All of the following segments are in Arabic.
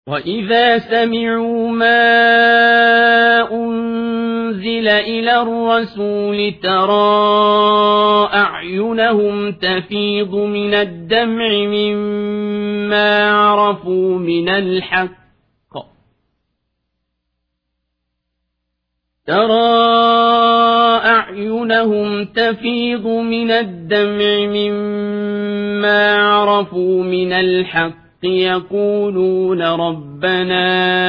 وَإِذَا سَمِعُوا مَا أُنزِلَ إِلَى الرَّسُولِ تَرَىٰ أَعْيُنَهُمْ تَفِيضُ مِنَ الدَّمْعِ مِمَّا عَرَفُوا مِنَ الْحَقِّ يَقُولُونَ رَبَّنَا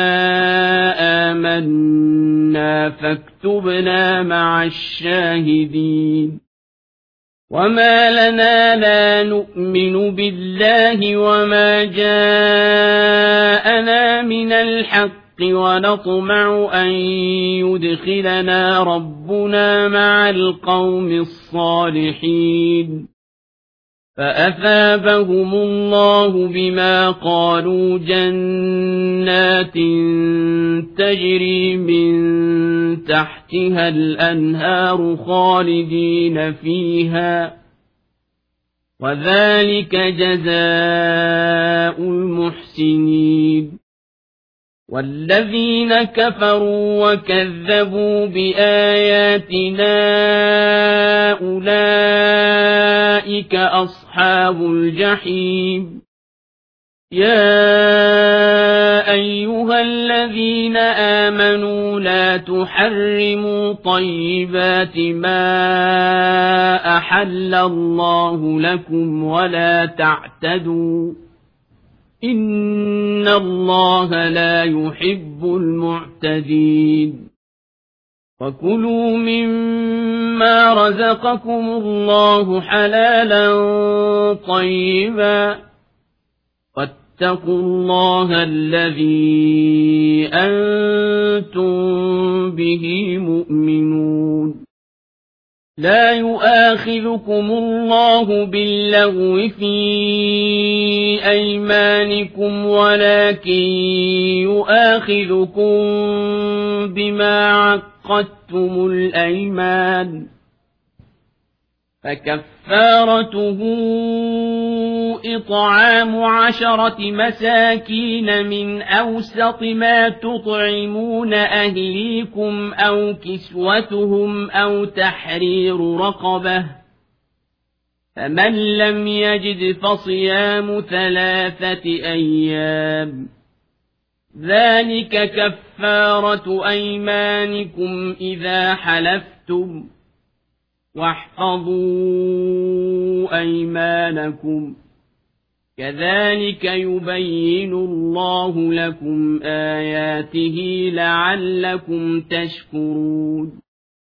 آمَنَّا فَاكْتُبْنَا مَعَ الشَّاهِدِينَ وَمَا لَنَا لَا نُؤْمِنُ بِاللَّهِ وَمَا جَاءَنَا مِنَ الْحَقِّ وَنَطْمَعُ أَن يُدْخِلَنَا رَبُّنَا مَعَ الْقَوْمِ الصَّالِحِينَ فَأَثَابَهُمُ اللَّهُ بِمَا قَالُوا جَنَّاتٍ تَجْرِي مِن تَحْتِهَا الْأَنْهَارُ خَالِدِينَ فِيهَا وَذَلِكَ جَزَاءُ الْمُحْسِنِينَ وَالَّذِينَ كَفَرُوا وَكَذَّبُوا بِآيَاتِنَا أُولَئِكَ أَصْحَابُ الْجَحِيمِ يَا أَيُّهَا الَّذِينَ آمَنُوا لَا تُحَرِّمُوا طَيِّبَاتِ مَا أَحَلَّ اللَّهُ لَكُمْ وَلَا تَعْتَدُوا إِنَّ اللَّهَ لَا يُحِبُّ الْمُعْتَدِينَ وَكُلُوا مِمَّا رَزَقَكُمُ اللَّهُ حَلَالًا طَيِّبًا وَاتَّقُوا اللَّهَ الَّذِي أَنتُم بِهِ مُؤْمِنُونَ لا يؤاخذكم الله باللغو في أيمانكم ولكن يؤاخذكم بما عقدتم الأيمان فكفارته إطعام 10 مساكين من أوسط ما تطعمون أهليكم أو كسوتهم أو تحرير رقبة فمن لم يجد فصيام 3 أيام ذلك كفارة أيمانكم إذا حلفتم واحفظوا أيمانكم كذلك يبين الله لكم آياته لعلكم تشكرون